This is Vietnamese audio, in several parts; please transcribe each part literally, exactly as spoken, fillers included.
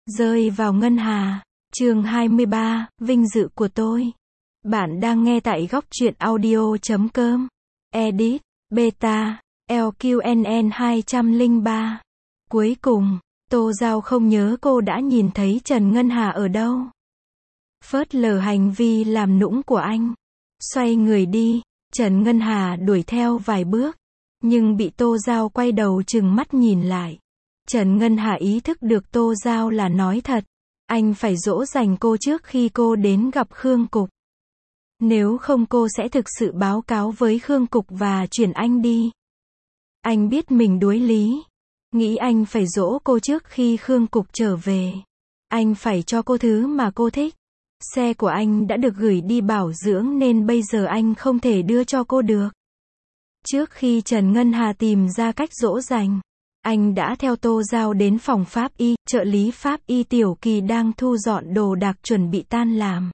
Rơi vào ngân hà. Chương hai mươi ba, vinh dự của tôi. Bạn đang nghe tại góc truyện audio chấm com. Edit, Beta, lờ quy en en hai không ba. Cuối cùng, Tô Giao không nhớ cô đã nhìn thấy Trần Ngân Hà ở đâu. Phớt lờ hành vi làm nũng của anh. Xoay người đi, Trần Ngân Hà đuổi theo vài bước, nhưng bị Tô Giao quay đầu trừng mắt nhìn lại. Trần Ngân Hà ý thức được Tô Giao là nói thật. Anh phải dỗ dành cô trước khi cô đến gặp Khương Cục. Nếu không cô sẽ thực sự báo cáo với Khương Cục và chuyển anh đi. Anh biết mình đuối lý. Nghĩ anh phải dỗ cô trước khi Khương Cục trở về. Anh phải cho cô thứ mà cô thích. Xe của anh đã được gửi đi bảo dưỡng nên bây giờ anh không thể đưa cho cô được. Trước khi Trần Ngân Hà tìm ra cách dỗ dành, anh đã theo Tô Giao đến phòng pháp y, trợ lý pháp y Tiểu Kỳ đang thu dọn đồ đạc chuẩn bị tan làm.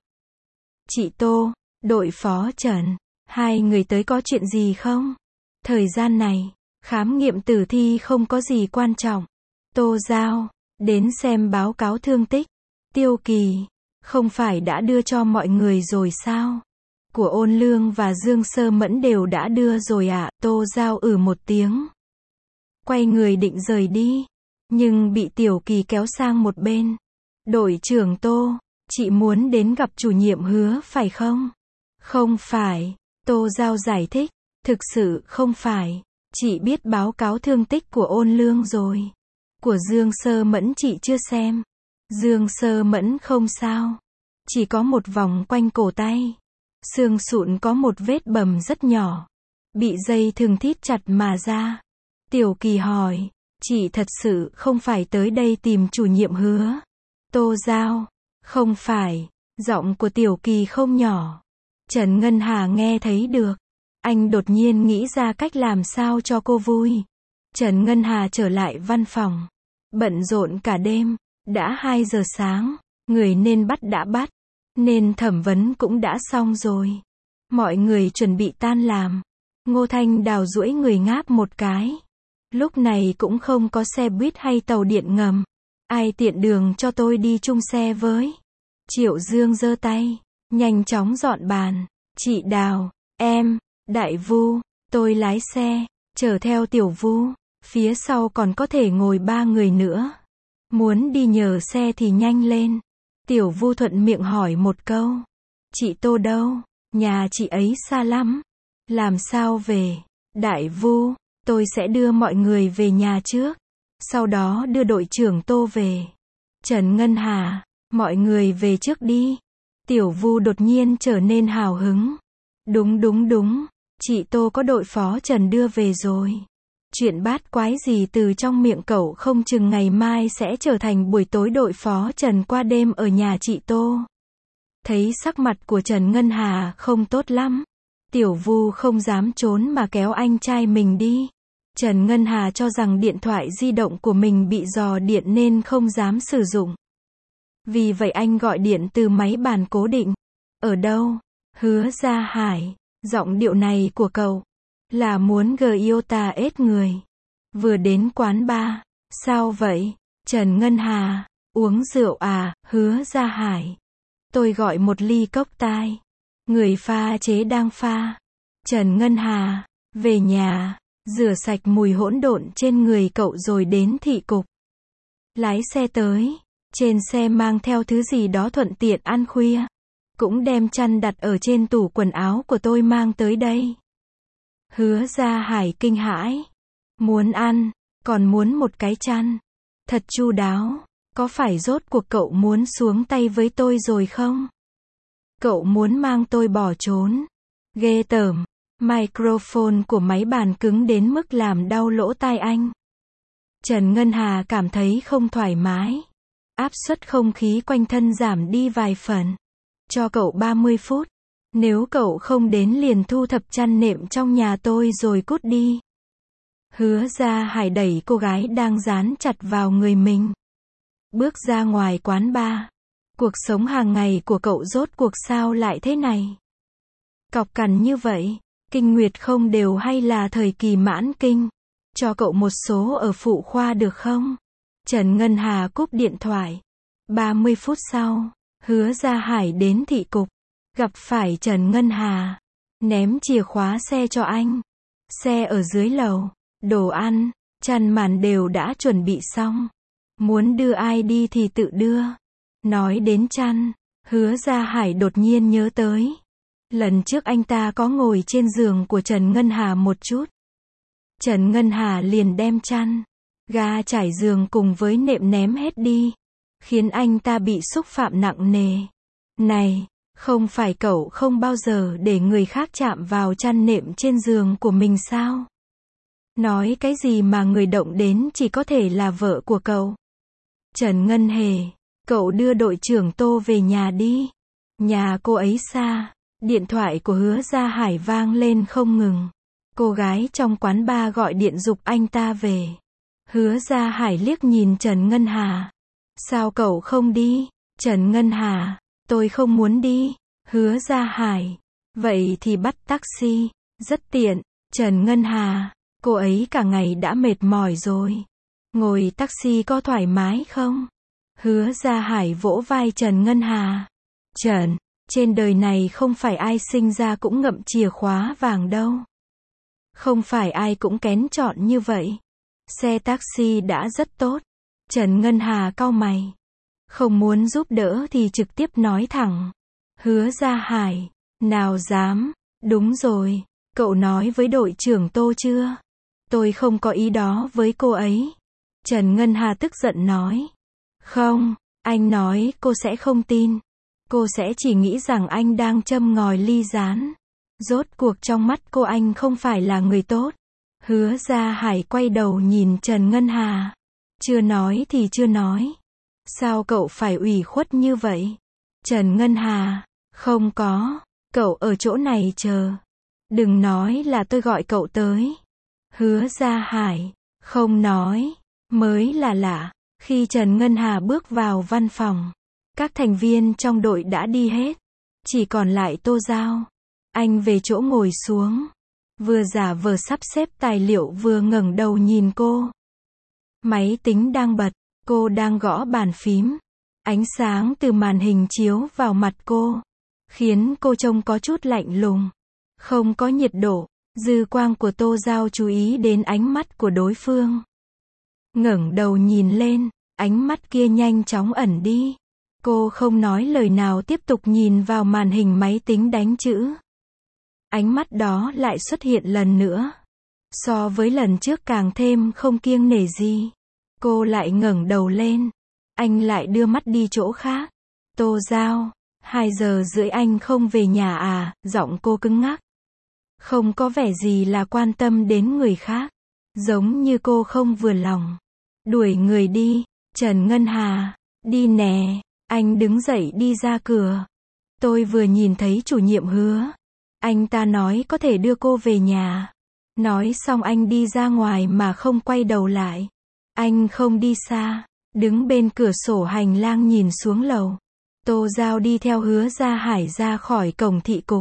Chị Tô, đội phó Trần, hai người tới có chuyện gì không? Thời gian này, khám nghiệm tử thi không có gì quan trọng. Tô Giao, đến xem báo cáo thương tích. Tiêu Kỳ, không phải đã đưa cho mọi người rồi sao? Của Ôn Lương và Dương Sơ Mẫn đều đã đưa rồi ạ. À? Tô Giao ử một tiếng. Quay người định rời đi, nhưng bị Tiểu Kỳ kéo sang một bên. Đội trưởng Tô, chị muốn đến gặp chủ nhiệm Hứa phải không? Không phải, Tô Giao giải thích, thực sự không phải. Chị biết báo cáo thương tích của Ôn Lương rồi. Của Dương Sơ Mẫn chị chưa xem. Dương Sơ Mẫn không sao. Chỉ có một vòng quanh cổ tay. Xương sụn có một vết bầm rất nhỏ. Bị dây thừng thít chặt mà ra. Tiểu Kỳ hỏi, chị thật sự không phải tới đây tìm chủ nhiệm Hứa? Tô Giao, không phải. Giọng của Tiểu Kỳ không nhỏ. Trần Ngân Hà nghe thấy được. Anh đột nhiên nghĩ ra cách làm sao cho cô vui. Trần Ngân Hà trở lại văn phòng. Bận rộn cả đêm. Đã hai giờ sáng. Người nên bắt đã bắt. Nên thẩm vấn cũng đã xong rồi. Mọi người chuẩn bị tan làm. Ngô Thanh Đào duỗi người ngáp một cái. Lúc này cũng không có xe buýt hay tàu điện ngầm. Ai tiện đường cho tôi đi chung xe với? Triệu Dương giơ tay, nhanh chóng dọn bàn. Chị Đào, em, Đại Vu, tôi lái xe, chở theo Tiểu Vu. Phía sau còn có thể ngồi ba người nữa. Muốn đi nhờ xe thì nhanh lên. Tiểu Vu thuận miệng hỏi một câu. Chị Tô đâu? Nhà chị ấy xa lắm. Làm sao về? Đại Vu, tôi sẽ đưa mọi người về nhà trước. Sau đó đưa đội trưởng Tô về. Trần Ngân Hà, mọi người về trước đi. Tiểu Vu đột nhiên trở nên hào hứng. Đúng đúng đúng, chị Tô có đội phó Trần đưa về rồi. Chuyện bát quái gì từ trong miệng cậu không chừng ngày mai sẽ trở thành buổi tối đội phó Trần qua đêm ở nhà chị Tô. Thấy sắc mặt của Trần Ngân Hà không tốt lắm. Tiểu Vu không dám trốn mà kéo anh trai mình đi. Trần Ngân Hà cho rằng điện thoại di động của mình bị dò điện nên không dám sử dụng. Vì vậy anh gọi điện từ máy bàn cố định. Ở đâu? Hứa Gia Hải. Giọng điệu này của cậu là muốn Giota ết người. Vừa đến quán bar. Sao vậy? Trần Ngân Hà. Uống rượu à? Hứa Gia Hải. Tôi gọi một ly cốc tai. Người pha chế đang pha. Trần Ngân Hà. Về nhà. Rửa sạch mùi hỗn độn trên người cậu rồi đến thị cục. Lái xe tới. Trên xe mang theo thứ gì đó thuận tiện ăn khuya. Cũng đem chăn đặt ở trên tủ quần áo của tôi mang tới đây. Hứa Gia Hải kinh hãi. Muốn ăn, còn muốn một cái chăn. Thật chu đáo. Có phải rốt cuộc cậu muốn xuống tay với tôi rồi không? Cậu muốn mang tôi bỏ trốn. Ghê tởm. Microphone của máy bàn cứng đến mức làm đau lỗ tai anh. Trần Ngân Hà cảm thấy không thoải mái. Áp suất không khí quanh thân giảm đi vài phần. Cho cậu ba mươi phút. Nếu cậu không đến liền thu thập chăn nệm trong nhà tôi rồi cút đi. Hứa Gia Hải đẩy cô gái đang dán chặt vào người mình. Bước ra ngoài quán bar. Cuộc sống hàng ngày của cậu rốt cuộc sao lại thế này? Cọc cằn như vậy. Kinh nguyệt không đều hay là thời kỳ mãn kinh? Cho cậu một số ở phụ khoa được không? Trần Ngân Hà cúp điện thoại. ba mươi phút sau, Hứa Gia Hải đến thị cục, gặp phải Trần Ngân Hà, ném chìa khóa xe cho anh. Xe ở dưới lầu, đồ ăn, chăn màn đều đã chuẩn bị xong. Muốn đưa ai đi thì tự đưa. Nói đến chăn, Hứa Gia Hải đột nhiên nhớ tới. Lần trước anh ta có ngồi trên giường của Trần Ngân Hà một chút. Trần Ngân Hà liền đem chăn, ga trải giường cùng với nệm ném hết đi, khiến anh ta bị xúc phạm nặng nề. Này, không phải cậu không bao giờ để người khác chạm vào chăn nệm trên giường của mình sao? Nói cái gì mà người động đến chỉ có thể là vợ của cậu? Trần Ngân Hề, cậu đưa đội trưởng Tô về nhà đi. Nhà cô ấy xa. Điện thoại của Hứa Gia Hải vang lên không ngừng. Cô gái trong quán bar gọi điện giục anh ta về. Hứa Gia Hải liếc nhìn Trần Ngân Hà. Sao cậu không đi? Trần Ngân Hà, tôi không muốn đi. Hứa Gia Hải, vậy thì bắt taxi, rất tiện. Trần Ngân Hà, cô ấy cả ngày đã mệt mỏi rồi. Ngồi taxi có thoải mái không? Hứa Gia Hải vỗ vai Trần Ngân Hà. Trần, trên đời này không phải ai sinh ra cũng ngậm chìa khóa vàng đâu. Không phải ai cũng kén chọn như vậy. Xe taxi đã rất tốt. Trần Ngân Hà cau mày. Không muốn giúp đỡ thì trực tiếp nói thẳng. Hứa Gia Hải, nào dám, đúng rồi, cậu nói với đội trưởng Tô chưa? Tôi không có ý đó với cô ấy. Trần Ngân Hà tức giận nói. Không, anh nói cô sẽ không tin. Cô sẽ chỉ nghĩ rằng anh đang châm ngòi ly gián. Rốt cuộc trong mắt cô anh không phải là người tốt. Hứa Gia Hải quay đầu nhìn Trần Ngân Hà. Chưa nói thì chưa nói. Sao cậu phải ủy khuất như vậy? Trần Ngân Hà, không có, cậu ở chỗ này chờ. Đừng nói là tôi gọi cậu tới. Hứa Gia Hải, không nói, mới là lạ. Khi Trần Ngân Hà bước vào văn phòng, các thành viên trong đội đã đi hết. Chỉ còn lại Tô Giao. Anh về chỗ ngồi xuống. Vừa giả vờ sắp xếp tài liệu vừa ngẩng đầu nhìn cô. Máy tính đang bật, cô đang gõ bàn phím. Ánh sáng từ màn hình chiếu vào mặt cô, khiến cô trông có chút lạnh lùng. Không có nhiệt độ, dư quang của Tô Giao chú ý đến ánh mắt của đối phương. Ngẩng đầu nhìn lên, ánh mắt kia nhanh chóng ẩn đi. Cô không nói lời nào tiếp tục nhìn vào màn hình máy tính đánh chữ. Ánh mắt đó lại xuất hiện lần nữa. So với lần trước càng thêm không kiêng nể gì. Cô lại ngẩng đầu lên. Anh lại đưa mắt đi chỗ khác. Tô Giao, hai giờ rưỡi anh không về nhà à? Giọng cô cứng ngắc. Không có vẻ gì là quan tâm đến người khác. Giống như cô không vừa lòng. Đuổi người đi. Trần Ngân Hà, đi nè. Anh đứng dậy đi ra cửa. Tôi vừa nhìn thấy chủ nhiệm Hứa. Anh ta nói có thể đưa cô về nhà. Nói xong anh đi ra ngoài mà không quay đầu lại. Anh không đi xa. Đứng bên cửa sổ hành lang nhìn xuống lầu. Tô Giao đi theo Hứa Gia Hải ra khỏi cổng thị cục.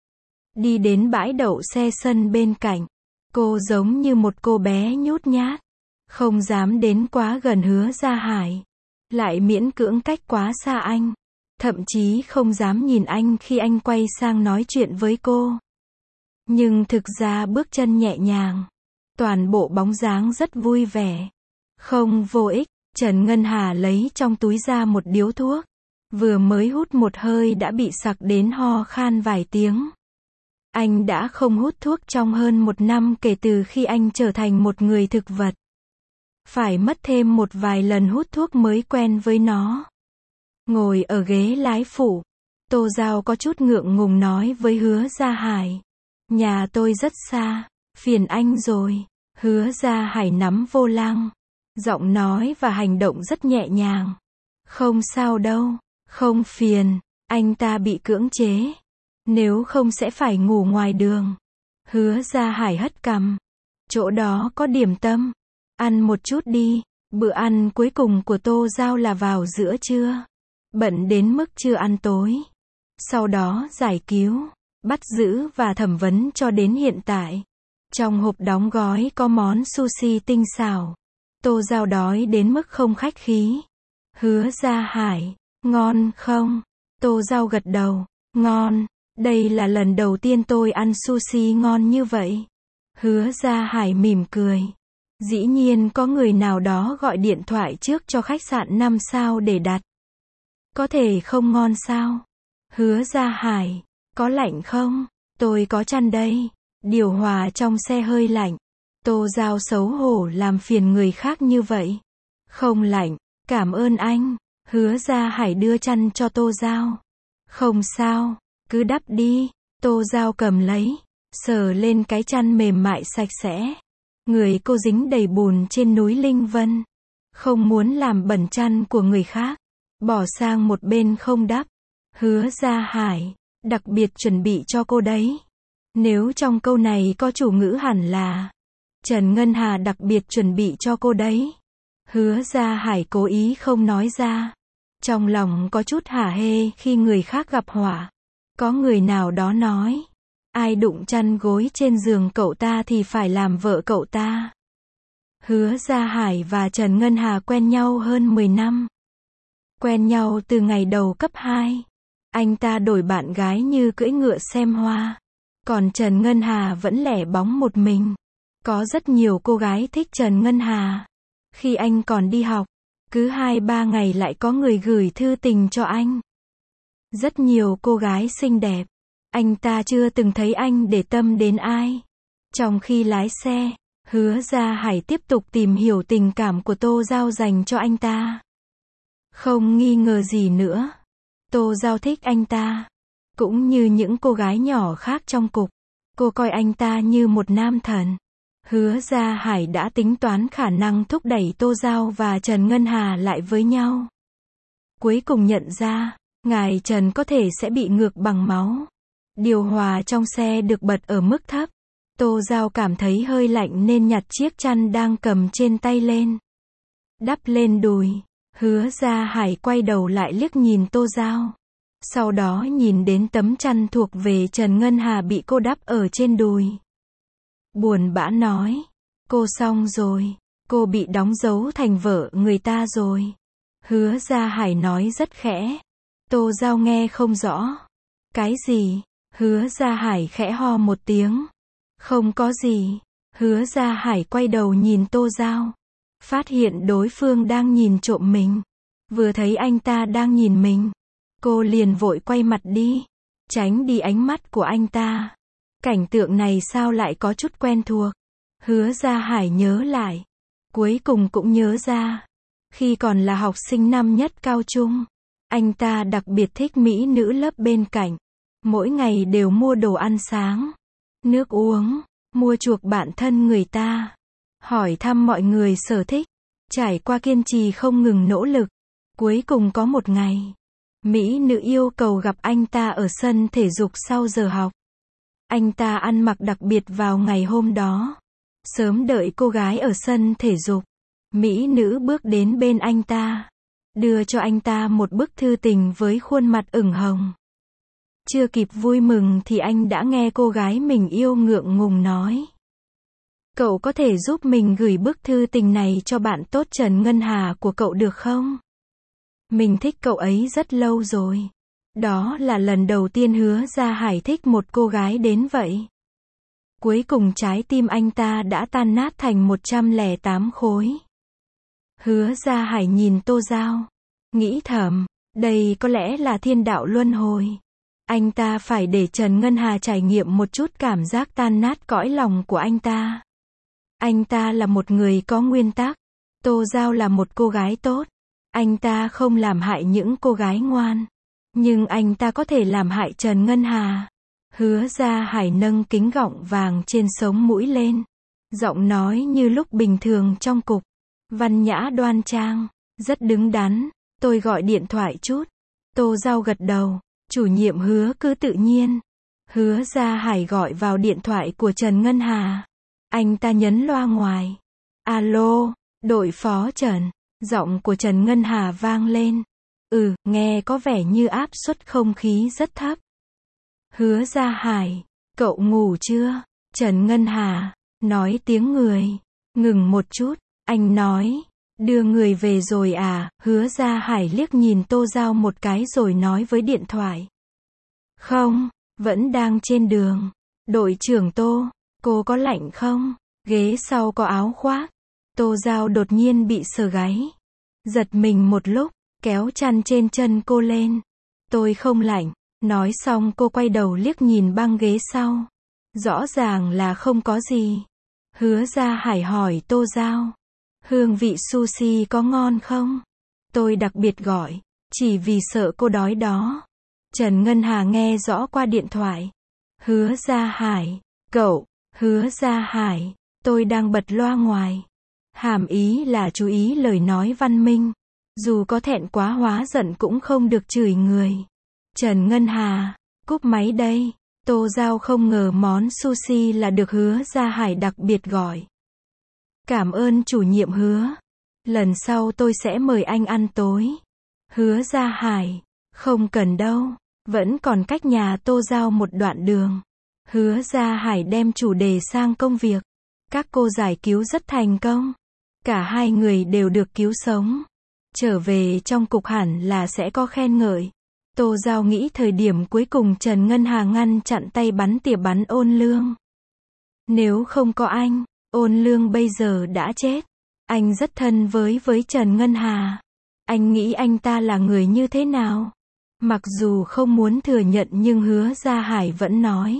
Đi đến bãi đậu xe sân bên cạnh. Cô giống như một cô bé nhút nhát. Không dám đến quá gần Hứa Gia Hải. Lại miễn cưỡng cách quá xa anh. Thậm chí không dám nhìn anh khi anh quay sang nói chuyện với cô. Nhưng thực ra bước chân nhẹ nhàng. Toàn bộ bóng dáng rất vui vẻ. Không vô ích. Trần Ngân Hà lấy trong túi ra một điếu thuốc. Vừa mới hút một hơi đã bị sặc đến ho khan vài tiếng. Anh đã không hút thuốc trong hơn một năm kể từ khi anh trở thành một người thực vật. Phải mất thêm một vài lần hút thuốc mới quen với nó. Ngồi ở ghế lái phụ, Tô Giao có chút ngượng ngùng nói với Hứa Gia Hải. Nhà tôi rất xa, phiền anh rồi. Hứa Gia Hải nắm vô lăng. Giọng nói và hành động rất nhẹ nhàng. Không sao đâu, không phiền, anh ta bị cưỡng chế. Nếu không sẽ phải ngủ ngoài đường. Hứa Gia Hải hất cằm. Chỗ đó có điểm tâm. Ăn một chút đi. Bữa ăn cuối cùng của Tô Giao là vào giữa trưa. Bận đến mức chưa ăn tối. Sau đó giải cứu, bắt giữ và thẩm vấn cho đến hiện tại. Trong hộp đóng gói có món sushi tinh xảo. Tô Giao đói đến mức không khách khí. Hứa Gia Hải, ngon không? Tô Dao gật đầu, ngon, đây là lần đầu tiên tôi ăn sushi ngon như vậy. Hứa Gia Hải mỉm cười. Dĩ nhiên có người nào đó gọi điện thoại trước cho khách sạn năm sao để đặt. Có thể không ngon sao? Hứa Gia Hải, có lạnh không? Tôi có chăn đây. Điều hòa trong xe hơi lạnh. Tô Dao xấu hổ làm phiền người khác như vậy. Không lạnh, cảm ơn anh. Hứa Gia Hải đưa chăn cho Tô Dao. Không sao, cứ đắp đi. Tô Dao cầm lấy, sờ lên cái chăn mềm mại sạch sẽ. Người cô dính đầy bùn trên núi Linh Vân. Không muốn làm bẩn chăn của người khác. Bỏ sang một bên không đắp. Hứa Gia Hải, đặc biệt chuẩn bị cho cô đấy. Nếu trong câu này có chủ ngữ hẳn là Trần Ngân Hà đặc biệt chuẩn bị cho cô đấy. Hứa Gia Hải cố ý không nói ra. Trong lòng có chút hả hê khi người khác gặp họa. Có người nào đó nói, ai đụng chăn gối trên giường cậu ta thì phải làm vợ cậu ta. Hứa Gia Hải và Trần Ngân Hà quen nhau hơn mười năm. Quen nhau từ ngày đầu cấp hai. Anh ta đổi bạn gái như cưỡi ngựa xem hoa. Còn Trần Ngân Hà vẫn lẻ bóng một mình. Có rất nhiều cô gái thích Trần Ngân Hà. Khi anh còn đi học, cứ hai ba ngày lại có người gửi thư tình cho anh. Rất nhiều cô gái xinh đẹp. Anh ta chưa từng thấy anh để tâm đến ai. Trong khi lái xe, Hứa Gia Hải tiếp tục tìm hiểu tình cảm của Tô Dao dành cho anh ta. Không nghi ngờ gì nữa. Tô Dao thích anh ta. Cũng như những cô gái nhỏ khác trong cục. Cô coi anh ta như một nam thần. Hứa Gia Hải đã tính toán khả năng thúc đẩy Tô Dao và Trần Ngân Hà lại với nhau. Cuối cùng nhận ra, ngài Trần có thể sẽ bị ngược bằng máu. Điều hòa trong xe được bật ở mức thấp. Tô Dao cảm thấy hơi lạnh nên nhặt chiếc chăn đang cầm trên tay lên. Đắp lên đùi. Hứa Gia Hải quay đầu lại liếc nhìn Tô Dao. Sau đó nhìn đến tấm chăn thuộc về Trần Ngân Hà bị cô đắp ở trên đùi. Buồn bã nói, cô xong rồi, cô bị đóng dấu thành vợ người ta rồi. Hứa Gia Hải nói rất khẽ. Tô Dao nghe không rõ. Cái gì? Hứa Gia Hải khẽ ho một tiếng. Không có gì. Hứa Gia Hải quay đầu nhìn Tô Dao. Phát hiện đối phương đang nhìn trộm mình. Vừa thấy anh ta đang nhìn mình, cô liền vội quay mặt đi, tránh đi ánh mắt của anh ta. Cảnh tượng này sao lại có chút quen thuộc. Hứa Gia Hải nhớ lại. Cuối cùng cũng nhớ ra. Khi còn là học sinh năm nhất cao trung, anh ta đặc biệt thích mỹ nữ lớp bên cạnh. Mỗi ngày đều mua đồ ăn sáng, nước uống, mua chuộc bản thân người ta. Hỏi thăm mọi người sở thích. Trải qua kiên trì không ngừng nỗ lực. Cuối cùng có một ngày, mỹ nữ yêu cầu gặp anh ta ở sân thể dục sau giờ học. Anh ta ăn mặc đặc biệt vào ngày hôm đó. Sớm đợi cô gái ở sân thể dục. Mỹ nữ bước đến bên anh ta, đưa cho anh ta một bức thư tình với khuôn mặt ửng hồng. Chưa kịp vui mừng thì anh đã nghe cô gái mình yêu ngượng ngùng nói. Cậu có thể giúp mình gửi bức thư tình này cho bạn tốt Trần Ngân Hà của cậu được không? Mình thích cậu ấy rất lâu rồi. Đó là lần đầu tiên Hứa Gia Hải thích một cô gái đến vậy. Cuối cùng trái tim anh ta đã tan nát thành một trăm lẻ tám khối. Hứa Gia Hải nhìn Tô Dao, nghĩ thầm, đây có lẽ là thiên đạo luân hồi. Anh ta phải để Trần Ngân Hà trải nghiệm một chút cảm giác tan nát cõi lòng của anh ta. Anh ta là một người có nguyên tắc. Tô Dao là một cô gái tốt. Anh ta không làm hại những cô gái ngoan. Nhưng anh ta có thể làm hại Trần Ngân Hà. Hứa Gia Hải nâng kính gọng vàng trên sống mũi lên. Giọng nói như lúc bình thường trong cục. Văn nhã đoan trang, rất đứng đắn. Tôi gọi điện thoại chút. Tô Dao gật đầu. Chủ nhiệm Hứa cứ tự nhiên. Hứa Gia Hải gọi vào điện thoại của Trần Ngân Hà. Anh ta nhấn loa ngoài. Alo, đội phó Trần. Giọng của Trần Ngân Hà vang lên. Ừ, nghe có vẻ như áp suất không khí rất thấp. Hứa Gia Hải, cậu ngủ chưa? Trần Ngân Hà, nói tiếng người. Ngừng một chút, anh nói. Đưa người về rồi à? Hứa Gia Hải liếc nhìn Tô Giao một cái rồi nói với điện thoại. Không, vẫn đang trên đường. Đội trưởng Tô, cô có lạnh không? Ghế sau có áo khoác. Tô Giao đột nhiên bị sờ gáy. Giật mình một lúc, kéo chăn trên chân cô lên. Tôi không lạnh. Nói xong cô quay đầu liếc nhìn băng ghế sau. Rõ ràng là không có gì. Hứa Gia Hải hỏi Tô Giao. Hương vị sushi có ngon không? Tôi đặc biệt gọi, chỉ vì sợ cô đói đó. Trần Ngân Hà nghe rõ qua điện thoại. Hứa Gia Hải, cậu, Hứa Gia Hải, tôi đang bật loa ngoài. Hàm ý là chú ý lời nói văn minh. Dù có thẹn quá hóa giận cũng không được chửi người. Trần Ngân Hà, cúp máy đây. Tô Giao không ngờ món sushi là được Hứa Gia Hải đặc biệt gọi. Cảm ơn chủ nhiệm Hứa. Lần sau tôi sẽ mời anh ăn tối. Hứa Gia Hải, không cần đâu. Vẫn còn cách nhà Tô Giao một đoạn đường. Hứa Gia Hải đem chủ đề sang công việc. Các cô giải cứu rất thành công. Cả hai người đều được cứu sống. Trở về trong cục hẳn là sẽ có khen ngợi. Tô Giao nghĩ thời điểm cuối cùng Trần Ngân Hà ngăn chặn tay bắn tỉa bắn Ôn Lương. Nếu không có anh, Ôn Lương bây giờ đã chết. Anh rất thân với với Trần Ngân Hà. Anh nghĩ anh ta là người như thế nào? Mặc dù không muốn thừa nhận nhưng Hứa Gia Hải vẫn nói.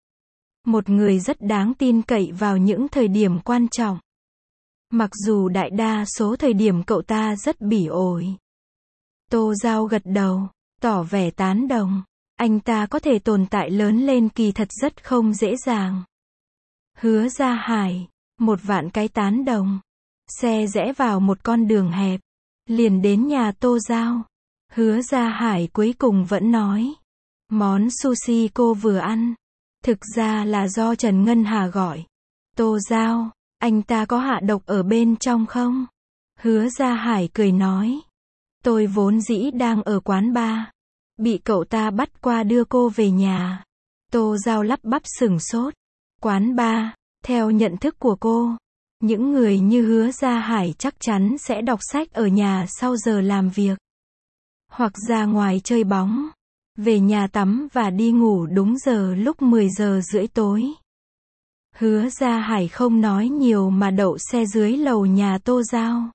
Một người rất đáng tin cậy vào những thời điểm quan trọng. Mặc dù đại đa số thời điểm cậu ta rất bỉ ổi. Tô Giao gật đầu, tỏ vẻ tán đồng. Anh ta có thể tồn tại lớn lên kỳ thật rất không dễ dàng. Hứa Gia Hải, một vạn cái tán đồng. Xe rẽ vào một con đường hẹp. Liền đến nhà Tô Giao. Hứa Gia Hải cuối cùng vẫn nói. Món sushi cô vừa ăn. Thực ra là do Trần Ngân Hà gọi. Tô Giao, anh ta có hạ độc ở bên trong không? Hứa Gia Hải cười nói. Tôi vốn dĩ đang ở quán bar. Bị cậu ta bắt qua đưa cô về nhà. Tô Giao lắp bắp sửng sốt. Quán bar, theo nhận thức của cô. Những người như Hứa Gia Hải chắc chắn sẽ đọc sách ở nhà sau giờ làm việc. Hoặc ra ngoài chơi bóng. Về nhà tắm và đi ngủ đúng giờ lúc mười giờ rưỡi tối. Hứa Gia Hải không nói nhiều mà đậu xe dưới lầu nhà Tô Giao.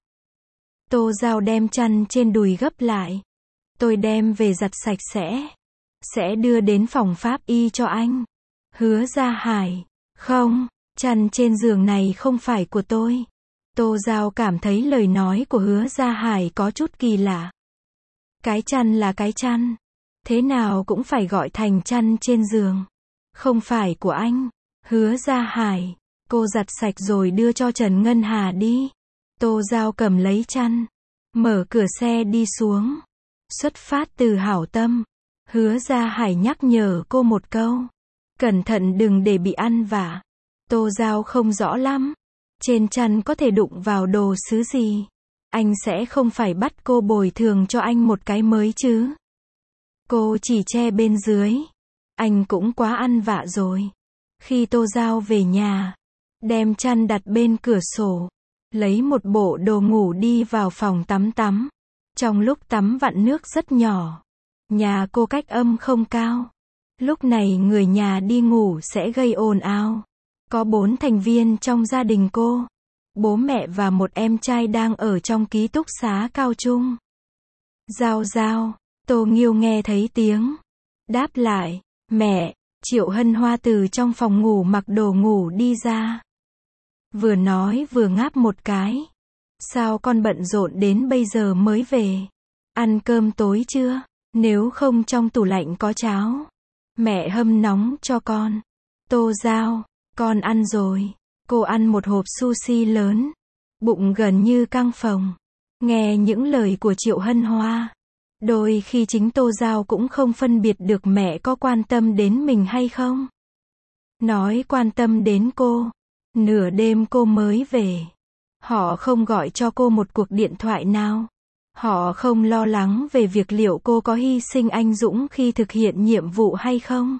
Tô Giao đem chăn trên đùi gấp lại. Tôi đem về giặt sạch sẽ. Sẽ đưa đến phòng pháp y cho anh. Hứa Gia Hải, không, chăn trên giường này không phải của tôi. Tô Giao cảm thấy lời nói của Hứa Gia Hải có chút kỳ lạ. Cái chăn là cái chăn. Thế nào cũng phải gọi thành chăn trên giường. Không phải của anh. Hứa Gia Hải, cô giặt sạch rồi đưa cho Trần Ngân Hà đi. Tô Giao cầm lấy chăn. Mở cửa xe đi xuống. Xuất phát từ hảo tâm. Hứa Gia Hải nhắc nhở cô một câu. Cẩn thận đừng để bị ăn vạ. Tô Giao không rõ lắm. Trên chăn có thể đụng vào đồ sứ gì. Anh sẽ không phải bắt cô bồi thường cho anh một cái mới chứ. Cô chỉ che bên dưới. Anh cũng quá ăn vạ rồi. Khi Tô Giao về nhà, đem chăn đặt bên cửa sổ, lấy một bộ đồ ngủ đi vào phòng tắm tắm. Trong lúc tắm vặn nước rất nhỏ. Nhà cô cách âm không cao. Lúc này người nhà đi ngủ sẽ gây ồn ào. Có bốn thành viên trong gia đình cô. Bố mẹ và một em trai đang ở trong ký túc xá cao trung. Giao Giao, Tô Nghiêu nghe thấy tiếng. Đáp lại, mẹ. Triệu Hân Hoa từ trong phòng ngủ mặc đồ ngủ đi ra. Vừa nói vừa ngáp một cái. Sao con bận rộn đến bây giờ mới về? Ăn cơm tối chưa? Nếu không trong tủ lạnh có cháo. Mẹ hâm nóng cho con. Tô Giao, con ăn rồi. Cô ăn một hộp sushi lớn. Bụng gần như căng phồng. Nghe những lời của Triệu Hân Hoa. Đôi khi chính Tô Giao cũng không phân biệt được mẹ có quan tâm đến mình hay không. Nói quan tâm đến cô. Nửa đêm cô mới về. Họ không gọi cho cô một cuộc điện thoại nào. Họ không lo lắng về việc liệu cô có hy sinh anh dũng khi thực hiện nhiệm vụ hay không.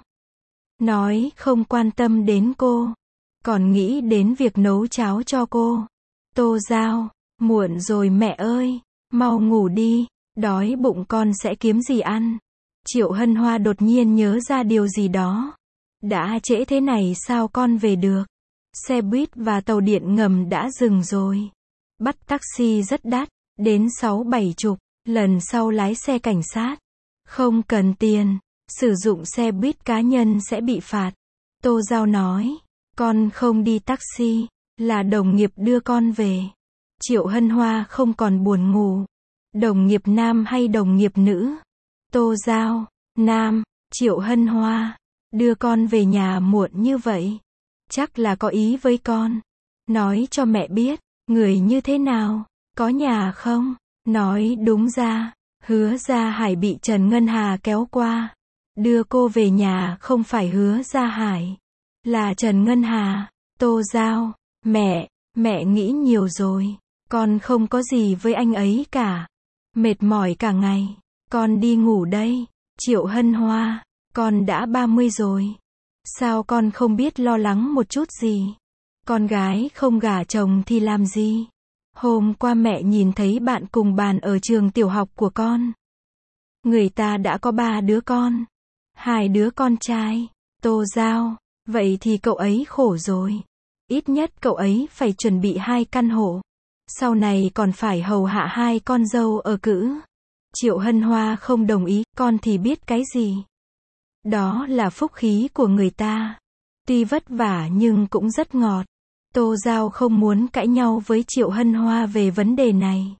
Nói không quan tâm đến cô. Còn nghĩ đến việc nấu cháo cho cô. Tô Giao, Muộn rồi mẹ ơi, mau ngủ đi, đói bụng con sẽ kiếm gì ăn. Triệu Hân Hoa đột nhiên nhớ ra điều gì đó. Đã trễ thế này sao con về được? Xe buýt và tàu điện ngầm đã dừng rồi. Bắt taxi rất đắt, đến sáu bảy chục, lần sau lái xe cảnh sát. Không cần tiền, sử dụng xe buýt cá nhân sẽ bị phạt. Tô Giao nói, con không đi taxi, là đồng nghiệp đưa con về. Triệu Hân Hoa không còn buồn ngủ. Đồng nghiệp nam hay đồng nghiệp nữ? Tô Giao, nam. Triệu Hân Hoa, đưa con về nhà muộn như vậy. Chắc là có ý với con. Nói cho mẹ biết, người như thế nào, có nhà không? Nói đúng ra, Hứa Gia Hải bị Trần Ngân Hà kéo qua. Đưa cô về nhà không phải Hứa Gia Hải, là Trần Ngân Hà. Tô Giao, mẹ, mẹ nghĩ nhiều rồi. Con không có gì với anh ấy cả. Mệt mỏi cả ngày. Con đi ngủ đây. Triệu Hân Hoa, con đã ba mươi rồi. Sao con không biết lo lắng một chút gì? Con gái không gả chồng thì làm gì? Hôm qua mẹ nhìn thấy bạn cùng bàn ở trường tiểu học của con. Người ta đã có ba đứa con. Hai đứa con trai. Tô Giao, vậy thì cậu ấy khổ rồi. Ít nhất cậu ấy phải chuẩn bị hai căn hộ. Sau này còn phải hầu hạ hai con dâu ở cữ. Triệu Hân Hoa không đồng ý, con thì biết cái gì. Đó là phúc khí của người ta. Tuy vất vả nhưng cũng rất ngọt. Tô Giao không muốn cãi nhau với Triệu Hân Hoa về vấn đề này.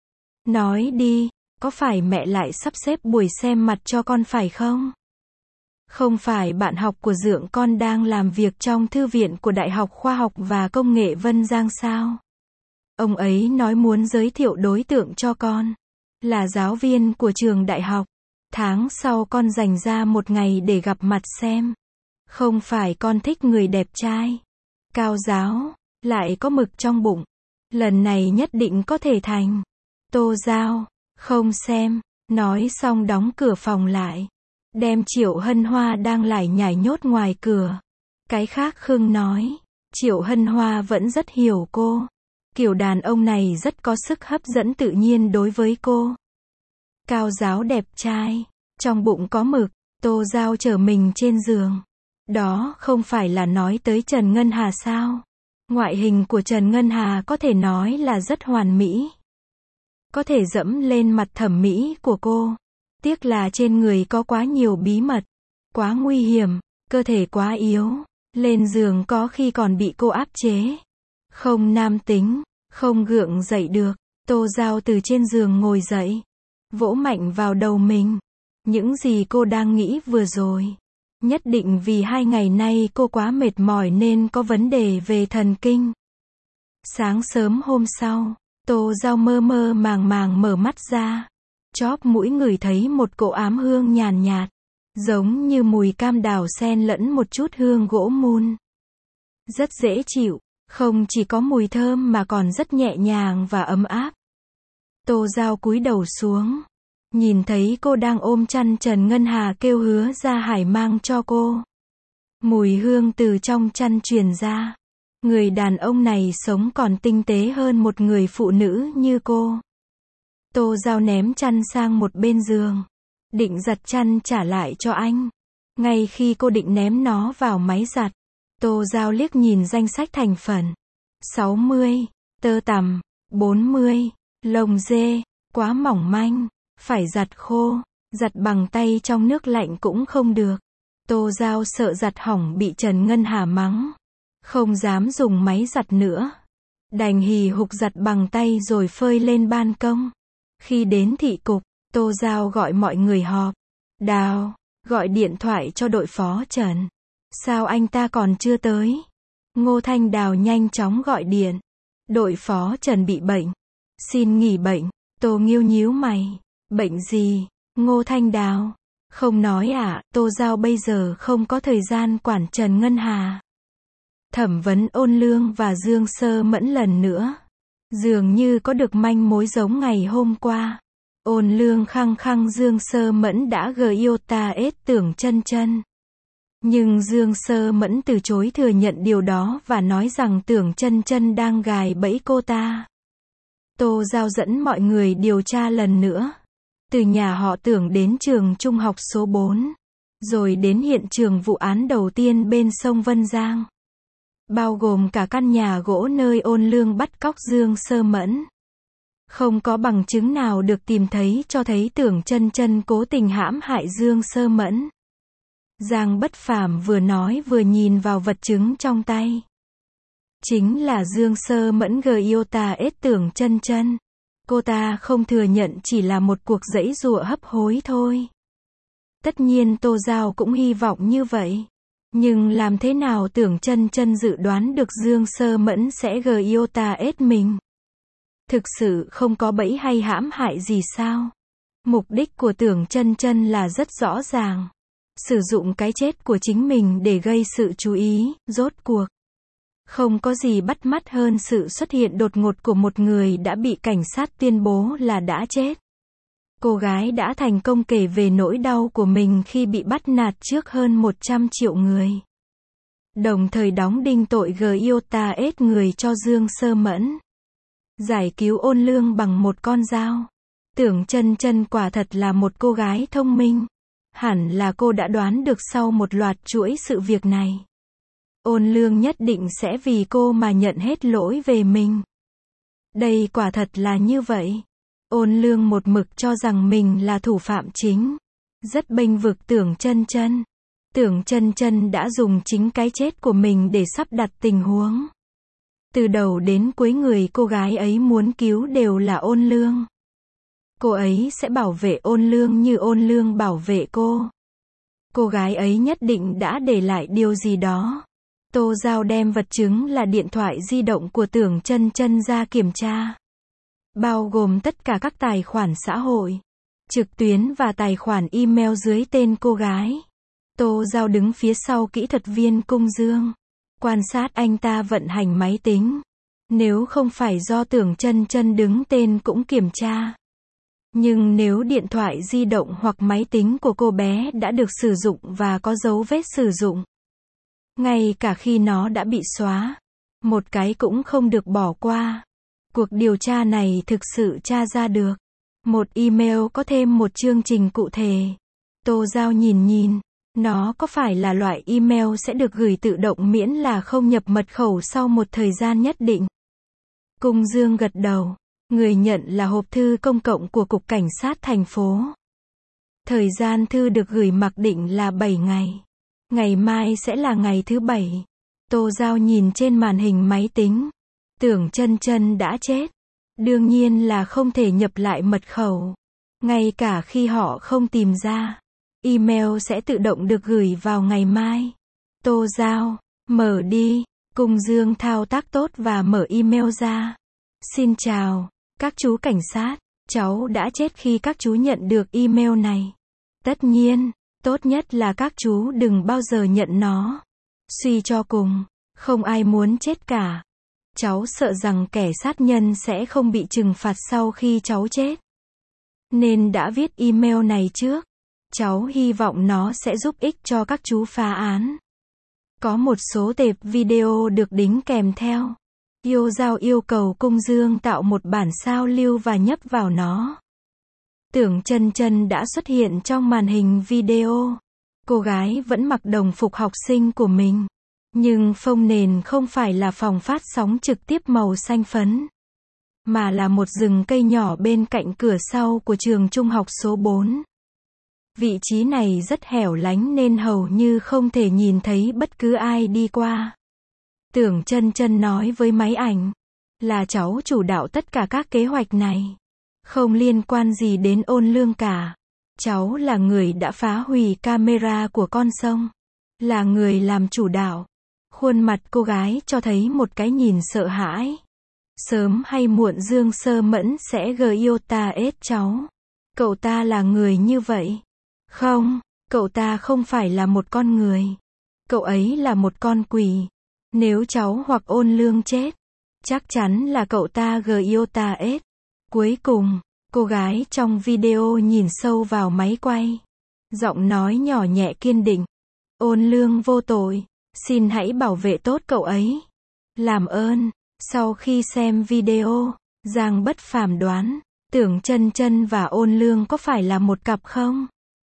Nói đi, có phải mẹ lại sắp xếp buổi xem mặt cho con phải không? Không phải bạn học của dượng con đang làm việc trong thư viện của Đại học Khoa học và Công nghệ Vân Giang sao? Ông ấy nói muốn giới thiệu đối tượng cho con. Là giáo viên của trường đại học. Tháng sau con dành ra một ngày để gặp mặt xem. Không phải con thích người đẹp trai, cao giáo, lại có mực trong bụng. Lần này nhất định có thể thành. Tô Giao, không xem. Nói xong đóng cửa phòng lại. Đem Triệu Hân Hoa đang lải nhải nhốt ngoài cửa. Cái khác Khương nói. Triệu Hân Hoa vẫn rất hiểu cô. Kiểu đàn ông này rất có sức hấp dẫn tự nhiên đối với cô. Cao giáo đẹp trai, trong bụng có mực. Tô Giao chở mình trên giường. Đó không phải là nói tới Trần Ngân Hà sao? Ngoại hình của Trần Ngân Hà có thể nói là rất hoàn mỹ. Có thể dẫm lên mặt thẩm mỹ của cô. Tiếc là trên người có quá nhiều bí mật. Quá nguy hiểm, cơ thể quá yếu. Lên giường có khi còn bị cô áp chế. Không nam tính, không gượng dậy được. Tô Giao từ trên giường ngồi dậy. Vỗ mạnh vào đầu mình. Những gì cô đang nghĩ vừa rồi. Nhất định vì hai ngày nay cô quá mệt mỏi nên có vấn đề về thần kinh. Sáng sớm hôm sau, Tô Giao mơ mơ màng màng mở mắt ra. Chóp mũi ngửi thấy một cỗ ám hương nhàn nhạt. Giống như mùi cam đào xen lẫn một chút hương gỗ mun. Rất dễ chịu. Không chỉ có mùi thơm mà còn rất nhẹ nhàng và ấm áp. Tô Giao cúi đầu xuống. Nhìn thấy cô đang ôm chăn Trần Ngân Hà kêu Hứa Gia Hải mang cho cô. Mùi hương từ trong chăn truyền ra. Người đàn ông này sống còn tinh tế hơn một người phụ nữ như cô. Tô Giao ném chăn sang một bên giường. Định giặt chăn trả lại cho anh. Ngay khi cô định ném nó vào máy giặt, Tô Giao liếc nhìn danh sách thành phần. sáu mươi, tơ tằm, bốn mươi, lông dê, quá mỏng manh, phải giặt khô, giặt bằng tay trong nước lạnh cũng không được. Tô Giao sợ giặt hỏng bị Trần Ngân Hà mắng. Không dám dùng máy giặt nữa. Đành hì hục giặt bằng tay rồi phơi lên ban công. Khi đến thị cục, Tô Giao gọi mọi người họp. Đào, gọi điện thoại cho đội phó Trần. Sao anh ta còn chưa tới? Ngô Thanh Đào nhanh chóng gọi điện. Đội phó Trần bị bệnh. Xin nghỉ bệnh. Tô Nghiêu nhíu mày. Bệnh gì? Ngô Thanh Đào. Không nói à, Tô Giao bây giờ không có thời gian quản Trần Ngân Hà. Thẩm vấn Ôn Lương và Dương Sơ Mẫn lần nữa. Dường như có được manh mối giống ngày hôm qua. Ôn Lương khăng khăng Dương Sơ Mẫn đã gờ yêu ta ết Tưởng Chân Chân. Nhưng Dương Sơ Mẫn từ chối thừa nhận điều đó và nói rằng Tưởng Chân Chân đang gài bẫy cô ta. Tô Giao dẫn mọi người điều tra lần nữa. Từ nhà họ Tưởng đến trường trung học số bốn. Rồi đến hiện trường vụ án đầu tiên bên sông Vân Giang. Bao gồm cả căn nhà gỗ nơi Ôn Lương bắt cóc Dương Sơ Mẫn. Không có bằng chứng nào được tìm thấy cho thấy Tưởng Chân Chân cố tình hãm hại Dương Sơ Mẫn. Giang Bất Phàm vừa nói vừa nhìn vào vật chứng trong tay. Chính là Dương Sơ Mẫn Giota ết Tưởng Chân Chân. Cô ta không thừa nhận chỉ là một cuộc giãy giụa hấp hối thôi. Tất nhiên Tô Giao cũng hy vọng như vậy. Nhưng làm thế nào Tưởng Chân Chân dự đoán được Dương Sơ Mẫn sẽ Giota ết mình? Thực sự không có bẫy hay hãm hại gì sao? Mục đích của Tưởng Chân Chân là rất rõ ràng. Sử dụng cái chết của chính mình để gây sự chú ý, rốt cuộc. Không có gì bắt mắt hơn sự xuất hiện đột ngột của một người đã bị cảnh sát tuyên bố là đã chết. Cô gái đã thành công kể về nỗi đau của mình khi bị bắt nạt trước hơn một trăm triệu người. Đồng thời đóng đinh tội Giota ết người cho Dương Sơ Mẫn. Giải cứu Ôn Lương bằng một con dao. Tưởng Chân Chân quả thật là một cô gái thông minh. Hẳn là cô đã đoán được sau một loạt chuỗi sự việc này. Ôn Lương nhất định sẽ vì cô mà nhận hết lỗi về mình. Đây quả thật là như vậy. Ôn Lương một mực cho rằng mình là thủ phạm chính. Rất bênh vực Tưởng Chân Chân. Tưởng Chân Chân đã dùng chính cái chết của mình để sắp đặt tình huống. Từ đầu đến cuối người cô gái ấy muốn cứu đều là Ôn Lương. Cô ấy sẽ bảo vệ Ôn Lương như Ôn Lương bảo vệ cô. Cô gái ấy nhất định đã để lại điều gì đó. Tô Giao đem vật chứng là điện thoại di động của Tưởng Chân Chân ra kiểm tra. Bao gồm tất cả các tài khoản xã hội, trực tuyến và tài khoản email dưới tên cô gái. Tô Giao đứng phía sau kỹ thuật viên Cung Dương. Quan sát anh ta vận hành máy tính. Nếu không phải do Tưởng Chân Chân đứng tên cũng kiểm tra. Nhưng nếu điện thoại di động hoặc máy tính của cô bé đã được sử dụng và có dấu vết sử dụng, ngay cả khi nó đã bị xóa, một cái cũng không được bỏ qua. Cuộc điều tra này thực sự tra ra được. Một email có thêm một chương trình cụ thể. Tô Giao nhìn nhìn, nó có phải là loại email sẽ được gửi tự động miễn là không nhập mật khẩu sau một thời gian nhất định. Cung Dương gật đầu. Người nhận là hộp thư công cộng của Cục Cảnh sát thành phố. Thời gian thư được gửi mặc định là bảy ngày. Ngày mai sẽ là ngày thứ bảy. Tô Giao nhìn trên màn hình máy tính. Tưởng Chân Chân đã chết. Đương nhiên là không thể nhập lại mật khẩu. Ngay cả khi họ không tìm ra, email sẽ tự động được gửi vào ngày mai. Tô Giao, mở đi. Cung Dương thao tác tốt và mở email ra. Xin chào, các chú cảnh sát. Cháu đã chết khi các chú nhận được email này. Tất nhiên, tốt nhất là các chú đừng bao giờ nhận nó. Suy cho cùng, không ai muốn chết cả. Cháu sợ rằng kẻ sát nhân sẽ không bị trừng phạt sau khi cháu chết. Nên đã viết email này trước. Cháu hy vọng nó sẽ giúp ích cho các chú phá án. Có một số tệp video được đính kèm theo. Yêu Giao yêu cầu Cung Dương tạo một bản sao lưu và nhấp vào nó. Tưởng Chân Chân đã xuất hiện trong màn hình video. Cô gái vẫn mặc đồng phục học sinh của mình. Nhưng phông nền không phải là phòng phát sóng trực tiếp màu xanh phấn, mà là một rừng cây nhỏ bên cạnh cửa sau của trường trung học số bốn. Vị trí này rất hẻo lánh nên hầu như không thể nhìn thấy bất cứ ai đi qua. Tưởng Chân Chân nói với máy ảnh, là cháu chủ đạo tất cả các kế hoạch này. Không liên quan gì đến Ôn Lương cả. Cháu là người đã phá hủy camera của con sông. Là người làm chủ đạo. Khuôn mặt cô gái cho thấy một cái nhìn sợ hãi. Sớm hay muộn Dương Sơ Mẫn sẽ Giota ết cháu. Cậu ta là người như vậy. Không, cậu ta không phải là một con người. Cậu ấy là một con quỷ. Nếu cháu hoặc Ôn Lương chết, chắc chắn là cậu ta Giota ết. Cuối cùng, cô gái trong video nhìn sâu vào máy quay. Giọng nói nhỏ nhẹ kiên định. Ôn Lương vô tội. Xin hãy bảo vệ tốt cậu ấy. Làm ơn. Sau khi xem video, Giang Bất Phàm đoán, Tưởng Chân Chân và Ôn Lương có phải là một cặp không?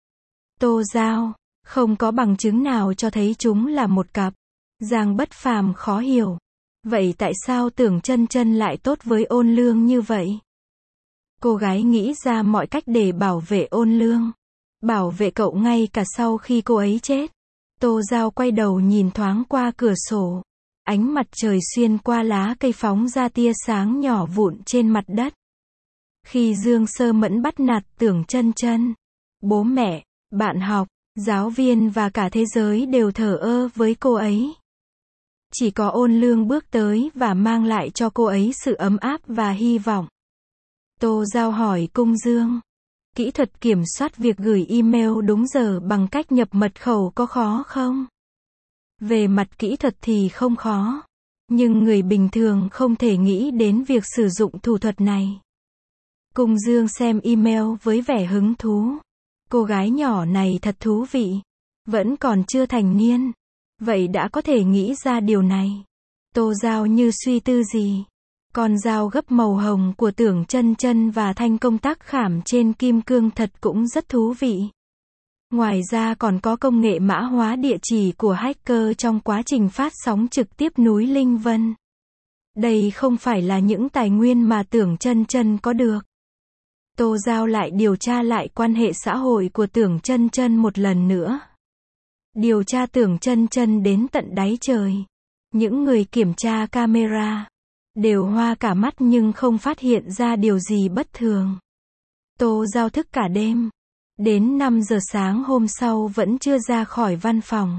Tô Giao, không có bằng chứng nào cho thấy chúng là một cặp. Giang Bất Phàm khó hiểu. Vậy tại sao Tưởng Chân Chân lại tốt với Ôn Lương như vậy? Cô gái nghĩ ra mọi cách để bảo vệ Ôn Lương. Bảo vệ cậu ngay cả sau khi cô ấy chết. Tô Giao quay đầu nhìn thoáng qua cửa sổ. Ánh mặt trời xuyên qua lá cây phóng ra tia sáng nhỏ vụn trên mặt đất. Khi Dương Sơ Mẫn bắt nạt Tưởng Chân Chân, bố mẹ, bạn học, giáo viên và cả thế giới đều thờ ơ với cô ấy. Chỉ có Ôn Lương bước tới và mang lại cho cô ấy sự ấm áp và hy vọng. Tô Giao hỏi Cung Dương, kỹ thuật kiểm soát việc gửi email đúng giờ bằng cách nhập mật khẩu có khó không? Về mặt kỹ thuật thì không khó. Nhưng người bình thường không thể nghĩ đến việc sử dụng thủ thuật này. Cung Dương xem email với vẻ hứng thú. Cô gái nhỏ này thật thú vị. Vẫn còn chưa thành niên. Vậy đã có thể nghĩ ra điều này. Tô Giao như suy tư gì. Con dao gấp màu hồng của Tưởng Chân Chân và thanh công tác khảm trên kim cương thật cũng rất thú vị. Ngoài ra còn có công nghệ mã hóa địa chỉ của hacker trong quá trình phát sóng trực tiếp núi Linh Vân. Đây không phải là những tài nguyên mà Tưởng Chân Chân có được. Tô Giao lại điều tra lại quan hệ xã hội của Tưởng Chân Chân một lần nữa. Điều tra Tưởng Chân Chân đến tận đáy trời. Những người kiểm tra camera đều hoa cả mắt nhưng không phát hiện ra điều gì bất thường. Tô Giao thức cả đêm. Đến năm giờ sáng hôm sau vẫn chưa ra khỏi văn phòng.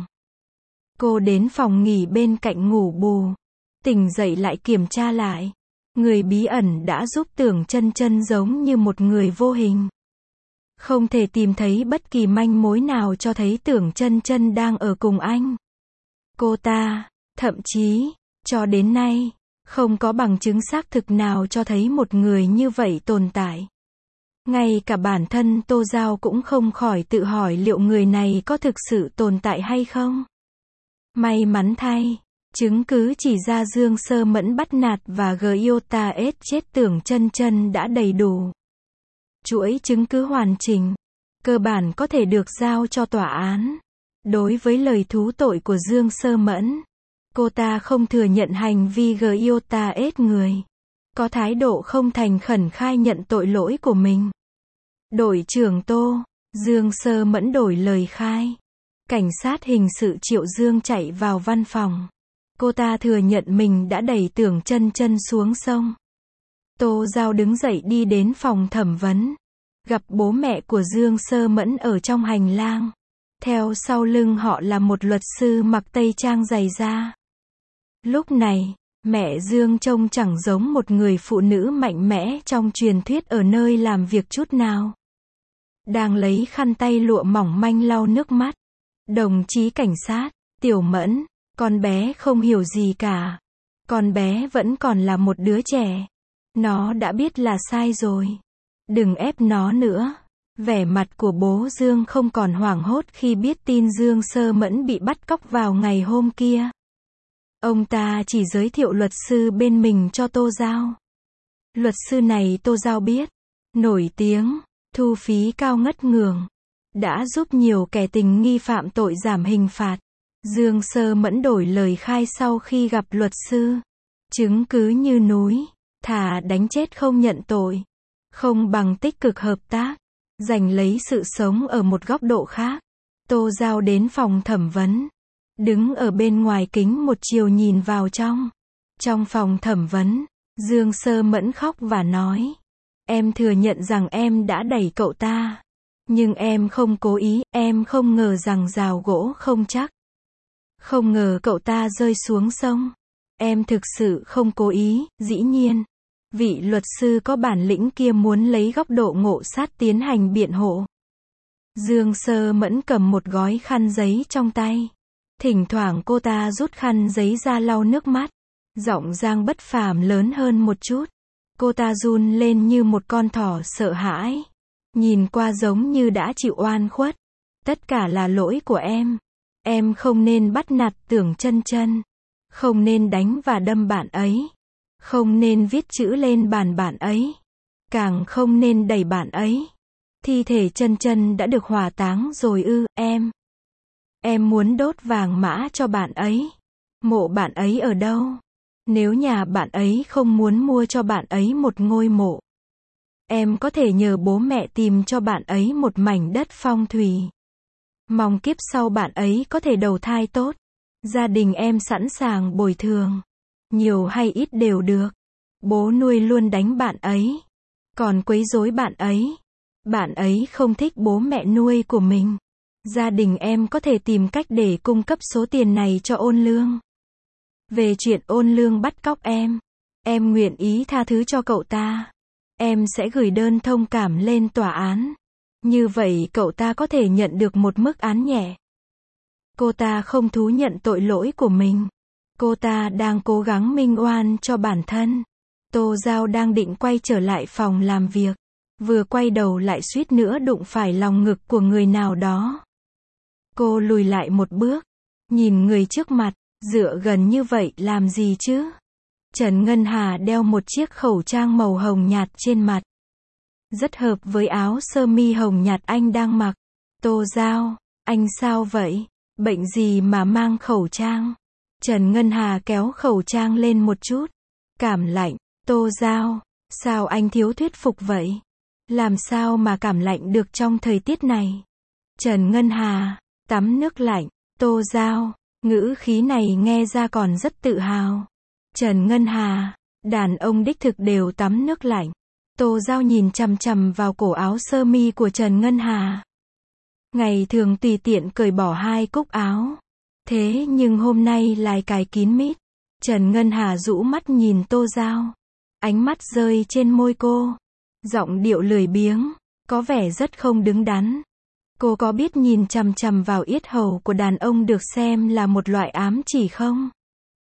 Cô đến phòng nghỉ bên cạnh ngủ bù. Tỉnh dậy lại kiểm tra lại. Người bí ẩn đã giúp Tưởng Chân Chân giống như một người vô hình. Không thể tìm thấy bất kỳ manh mối nào cho thấy Tưởng Chân Chân đang ở cùng anh. Cô ta, thậm chí, cho đến nay, không có bằng chứng xác thực nào cho thấy một người như vậy tồn tại. Ngay cả bản thân Tô Giao cũng không khỏi tự hỏi liệu người này có thực sự tồn tại hay không. May mắn thay, chứng cứ chỉ ra Dương Sơ Mẫn bắt nạt và Giota S chết Tưởng Chân Chân đã đầy đủ. Chuỗi chứng cứ hoàn chỉnh, cơ bản có thể được giao cho tòa án. Đối với lời thú tội của Dương Sơ Mẫn, cô ta không thừa nhận hành vi Giota S người. Có thái độ không thành khẩn khai nhận tội lỗi của mình. Đội trưởng Tô, Dương Sơ Mẫn đổi lời khai. Cảnh sát hình sự Triệu Dương chạy vào văn phòng. Cô ta thừa nhận mình đã đẩy Tưởng Chân Chân xuống sông. Tô Giao đứng dậy đi đến phòng thẩm vấn. Gặp bố mẹ của Dương Sơ Mẫn ở trong hành lang. Theo sau lưng họ là một luật sư mặc tây trang dày da. Lúc này, mẹ Dương trông chẳng giống một người phụ nữ mạnh mẽ trong truyền thuyết ở nơi làm việc chút nào. Đang lấy khăn tay lụa mỏng manh lau nước mắt. Đồng chí cảnh sát, Tiểu Mẫn, con bé không hiểu gì cả. Con bé vẫn còn là một đứa trẻ. Nó đã biết là sai rồi. Đừng ép nó nữa. Vẻ mặt của bố Dương không còn hoảng hốt khi biết tin Dương Sơ Mẫn bị bắt cóc vào ngày hôm kia. Ông ta chỉ giới thiệu luật sư bên mình cho Tô Giao. Luật sư này Tô Giao biết. Nổi tiếng, thu phí cao ngất ngường. Đã giúp nhiều kẻ tình nghi phạm tội giảm hình phạt. Dương Sơ Mẫn đổi lời khai sau khi gặp luật sư. Chứng cứ như núi. Thà đánh chết không nhận tội. Không bằng tích cực hợp tác. Giành lấy sự sống ở một góc độ khác. Tô Giao đến phòng thẩm vấn. Đứng ở bên ngoài kính một chiều nhìn vào trong. Trong phòng thẩm vấn, Dương Sơ Mẫn khóc và nói. Em thừa nhận rằng em đã đẩy cậu ta. Nhưng em không cố ý, em không ngờ rằng rào gỗ không chắc. Không ngờ cậu ta rơi xuống sông. Em thực sự không cố ý, dĩ nhiên. Vị luật sư có bản lĩnh kia muốn lấy góc độ ngộ sát tiến hành biện hộ. Dương Sơ Mẫn cầm một gói khăn giấy trong tay. Thỉnh thoảng cô ta rút khăn giấy ra lau nước mắt. Giọng Giang Bất Phàm lớn hơn một chút. Cô ta run lên như một con thỏ sợ hãi. Nhìn qua giống như đã chịu oan khuất. Tất cả là lỗi của em. Em không nên bắt nạt Tưởng Chân Chân. Không nên đánh và đâm bạn ấy. Không nên viết chữ lên bàn bạn ấy. Càng không nên đẩy bạn ấy. Thi thể Chân Chân đã được hỏa táng rồi ư, em. Em muốn đốt vàng mã cho bạn ấy. Mộ bạn ấy ở đâu? Nếu nhà bạn ấy không muốn mua cho bạn ấy một ngôi mộ, em có thể nhờ bố mẹ tìm cho bạn ấy một mảnh đất phong thủy. Mong kiếp sau bạn ấy có thể đầu thai tốt. Gia đình em sẵn sàng bồi thường. Nhiều hay ít đều được. Bố nuôi luôn đánh bạn ấy. Còn quấy rối bạn ấy. Bạn ấy không thích bố mẹ nuôi của mình. Gia đình em có thể tìm cách để cung cấp số tiền này cho Ôn Lương. Về chuyện Ôn Lương bắt cóc em, em nguyện ý tha thứ cho cậu ta. Em sẽ gửi đơn thông cảm lên tòa án. Như vậy cậu ta có thể nhận được một mức án nhẹ. Cô ta không thú nhận tội lỗi của mình. Cô ta đang cố gắng minh oan cho bản thân. Tô Giao đang định quay trở lại phòng làm việc. Vừa quay đầu lại suýt nữa đụng phải lòng ngực của người nào đó. Cô lùi lại một bước. Nhìn người trước mặt, dựa gần như vậy làm gì chứ? Trần Ngân Hà đeo một chiếc khẩu trang màu hồng nhạt trên mặt. Rất hợp với áo sơ mi hồng nhạt anh đang mặc. Tô Giao, anh sao vậy? Bệnh gì mà mang khẩu trang? Trần Ngân Hà kéo khẩu trang lên một chút. Cảm lạnh. Tô Giao, sao anh thiếu thuyết phục vậy? Làm sao mà cảm lạnh được trong thời tiết này? Trần Ngân Hà, tắm nước lạnh. Tô Giao, ngữ khí này nghe ra còn rất tự hào. Trần Ngân Hà, đàn ông đích thực đều tắm nước lạnh. Tô Giao nhìn chằm chằm vào cổ áo sơ mi của Trần Ngân Hà. Ngày thường tùy tiện cởi bỏ hai cúc áo. Thế nhưng hôm nay lại cài kín mít. Trần Ngân Hà rũ mắt nhìn Tô Giao. Ánh mắt rơi trên môi cô. Giọng điệu lười biếng, có vẻ rất không đứng đắn. Cô có biết nhìn chằm chằm vào yết hầu của đàn ông được xem là một loại ám chỉ không?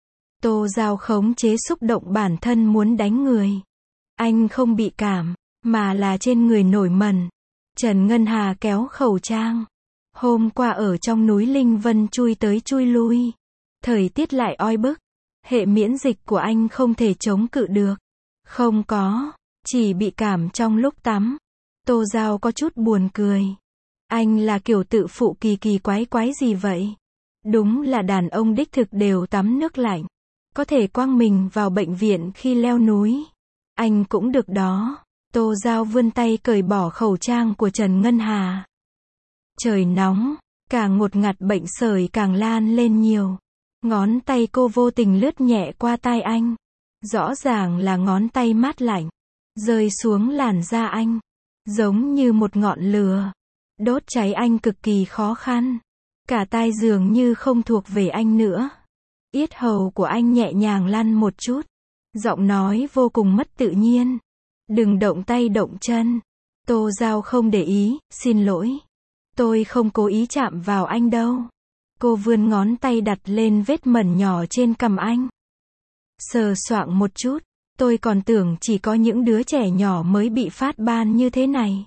Tô Giao khống chế xúc động bản thân muốn đánh người. Anh không bị cảm, mà là trên người nổi mẩn. Trần Ngân Hà kéo khẩu trang. Hôm qua ở trong núi Linh Vân chui tới chui lui. Thời tiết lại oi bức. Hệ miễn dịch của anh không thể chống cự được. Không có, chỉ bị cảm trong lúc tắm. Tô Giao có chút buồn cười. Anh là kiểu tự phụ kỳ kỳ quái quái gì vậy? Đúng là đàn ông đích thực đều tắm nước lạnh. Có thể quăng mình vào bệnh viện khi leo núi. Anh cũng được đó. Tô Giao vươn tay cởi bỏ khẩu trang của Trần Ngân Hà. Trời nóng, càng ngột ngạt bệnh sởi càng lan lên nhiều. Ngón tay cô vô tình lướt nhẹ qua tai anh. Rõ ràng là ngón tay mát lạnh. Rơi xuống làn da anh. Giống như một ngọn lửa. Đốt cháy anh cực kỳ khó khăn. Cả tai dường như không thuộc về anh nữa. Yết hầu của anh nhẹ nhàng lăn một chút. Giọng nói vô cùng mất tự nhiên. Đừng động tay động chân. Tô Giao không để ý, xin lỗi. Tôi không cố ý chạm vào anh đâu. Cô vươn ngón tay đặt lên vết mẩn nhỏ trên cằm anh. Sờ soạng một chút. Tôi còn tưởng chỉ có những đứa trẻ nhỏ mới bị phát ban như thế này.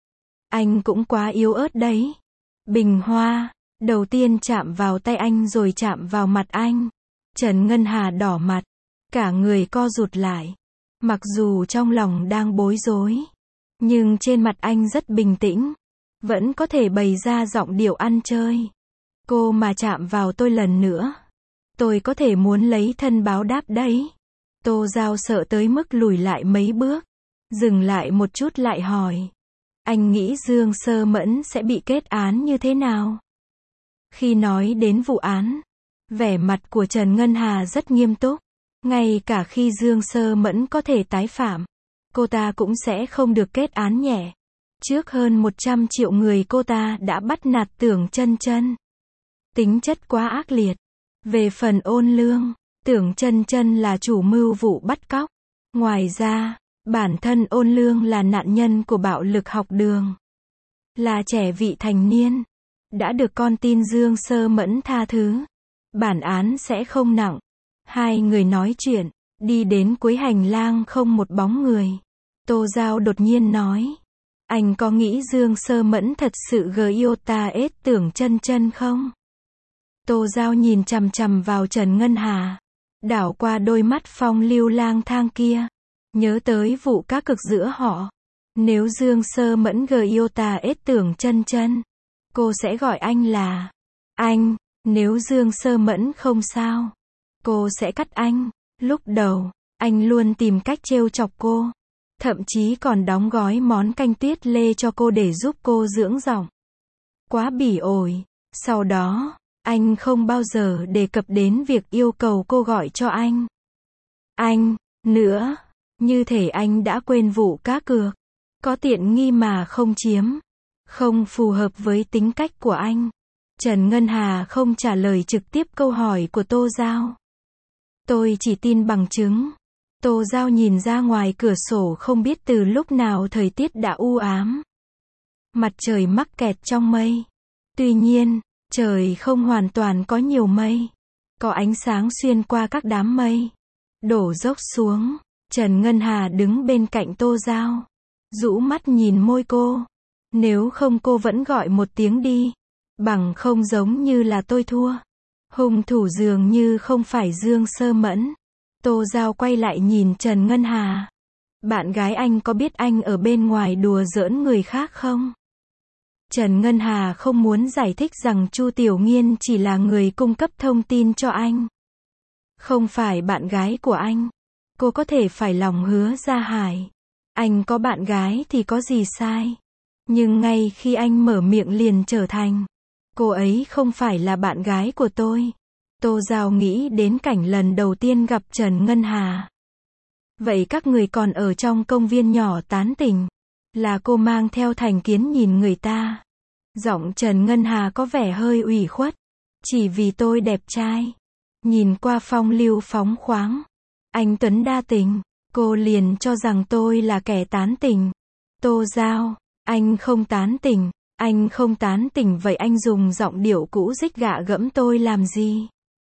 Anh cũng quá yếu ớt đấy. Bình hoa. Đầu tiên chạm vào tay anh rồi chạm vào mặt anh. Trần Ngân Hà đỏ mặt. Cả người co rụt lại. Mặc dù trong lòng đang bối rối. Nhưng trên mặt anh rất bình tĩnh. Vẫn có thể bày ra giọng điệu ăn chơi. Cô mà chạm vào tôi lần nữa. Tôi có thể muốn lấy thân báo đáp đấy. Tô Giao sợ tới mức lùi lại mấy bước. Dừng lại một chút lại hỏi. Anh nghĩ Dương Sơ Mẫn sẽ bị kết án như thế nào? Khi nói đến vụ án, vẻ mặt của Trần Ngân Hà rất nghiêm túc. Ngay cả khi Dương Sơ Mẫn có thể tái phạm, cô ta cũng sẽ không được kết án nhẹ. Trước hơn một trăm triệu người cô ta đã bắt nạt Tưởng Chân Chân. Tính chất quá ác liệt. Về phần Ôn Lương, Tưởng Chân Chân là chủ mưu vụ bắt cóc. Ngoài ra, bản thân Ôn Lương là nạn nhân của bạo lực học đường. Là trẻ vị thành niên. Đã được con tin Dương Sơ Mẫn tha thứ. Bản án sẽ không nặng. Hai người nói chuyện, đi đến cuối hành lang không một bóng người. Tô Giao đột nhiên nói. Anh có nghĩ Dương Sơ Mẫn thật sự gờ yêu ta ết Tưởng Chân Chân không? Tô Giao nhìn chằm chằm vào Trần Ngân Hà. đảo qua đôi mắt phong lưu lang thang kia. Nhớ tới vụ cá cược giữa họ. Nếu Dương Sơ Mẫn Giota ết tưởng chân chân, cô sẽ gọi anh là anh. Nếu Dương Sơ Mẫn không sao, cô sẽ cắt anh. Lúc đầu, anh luôn tìm cách trêu chọc cô. Thậm chí còn đóng gói món canh tuyết lê cho cô để giúp cô dưỡng giọng. Quá bỉ ổi. Sau đó, anh không bao giờ đề cập đến việc yêu cầu cô gọi cho anh. Anh, nữa. Như thể anh đã quên vụ cá cược. Có tiện nghi mà không chiếm. Không phù hợp với tính cách của anh. Trần Ngân Hà không trả lời trực tiếp câu hỏi của Tô Giao. Tôi chỉ tin bằng chứng. Tô Giao nhìn ra ngoài cửa sổ không biết từ lúc nào thời tiết đã u ám. Mặt trời mắc kẹt trong mây. Tuy nhiên, trời không hoàn toàn có nhiều mây. Có ánh sáng xuyên qua các đám mây. Đổ dốc xuống. Trần Ngân Hà đứng bên cạnh Tô Giao. Rũ mắt nhìn môi cô. Nếu không cô vẫn gọi một tiếng đi. Bằng không giống như là tôi thua. Hung thủ dường như không phải Dương Sơ Mẫn. Tô Giao quay lại nhìn Trần Ngân Hà. Bạn gái anh có biết anh ở bên ngoài đùa giỡn người khác không? Trần Ngân Hà không muốn giải thích rằng Chu Tiểu Nghiên chỉ là người cung cấp thông tin cho anh. Không phải bạn gái của anh. Cô có thể phải lòng Hứa Gia Hải. Anh có bạn gái thì có gì sai. Nhưng ngay khi anh mở miệng liền trở thành. Cô ấy không phải là bạn gái của tôi. Tô Giao nghĩ đến cảnh lần đầu tiên gặp Trần Ngân Hà. Vậy các người còn ở trong công viên nhỏ tán tỉnh. Là cô mang theo thành kiến nhìn người ta. Giọng Trần Ngân Hà có vẻ hơi ủy khuất. Chỉ vì tôi đẹp trai. Nhìn qua phong lưu phóng khoáng. Anh Tuấn đa tình. Cô liền cho rằng tôi là kẻ tán tỉnh. Tô Giao, anh không tán tỉnh. Anh không tán tỉnh vậy anh dùng giọng điệu cũ rích gạ gẫm tôi làm gì?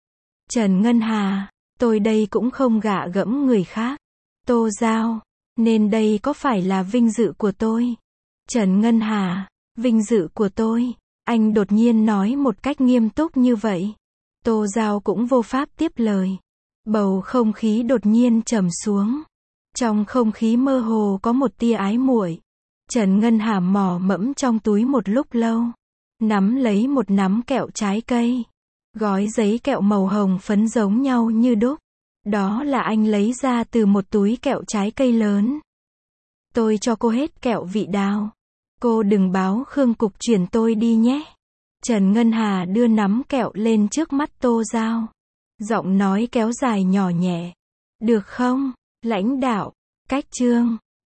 Trần Ngân Hà, tôi đây cũng không gạ gẫm người khác. Tô Giao, nên đây có phải là vinh dự của tôi? Trần Ngân Hà, vinh dự của tôi. Anh đột nhiên nói một cách nghiêm túc như vậy. Tô Giao cũng vô pháp tiếp lời. Bầu không khí đột nhiên trầm xuống. Trong không khí mơ hồ có một tia ái muội. Trần Ngân Hà mò mẫm trong túi một lúc lâu. Nắm lấy một nắm kẹo trái cây. Gói giấy kẹo màu hồng phấn giống nhau như đúc. Đó là anh lấy ra từ một túi kẹo trái cây lớn. Tôi cho cô hết kẹo vị đào. Cô đừng báo Khương Cục chuyển tôi đi nhé. Trần Ngân Hà đưa nắm kẹo lên trước mắt Tô Giao. Giọng nói kéo dài nhỏ nhẹ. Được không, lãnh đạo? Cách chương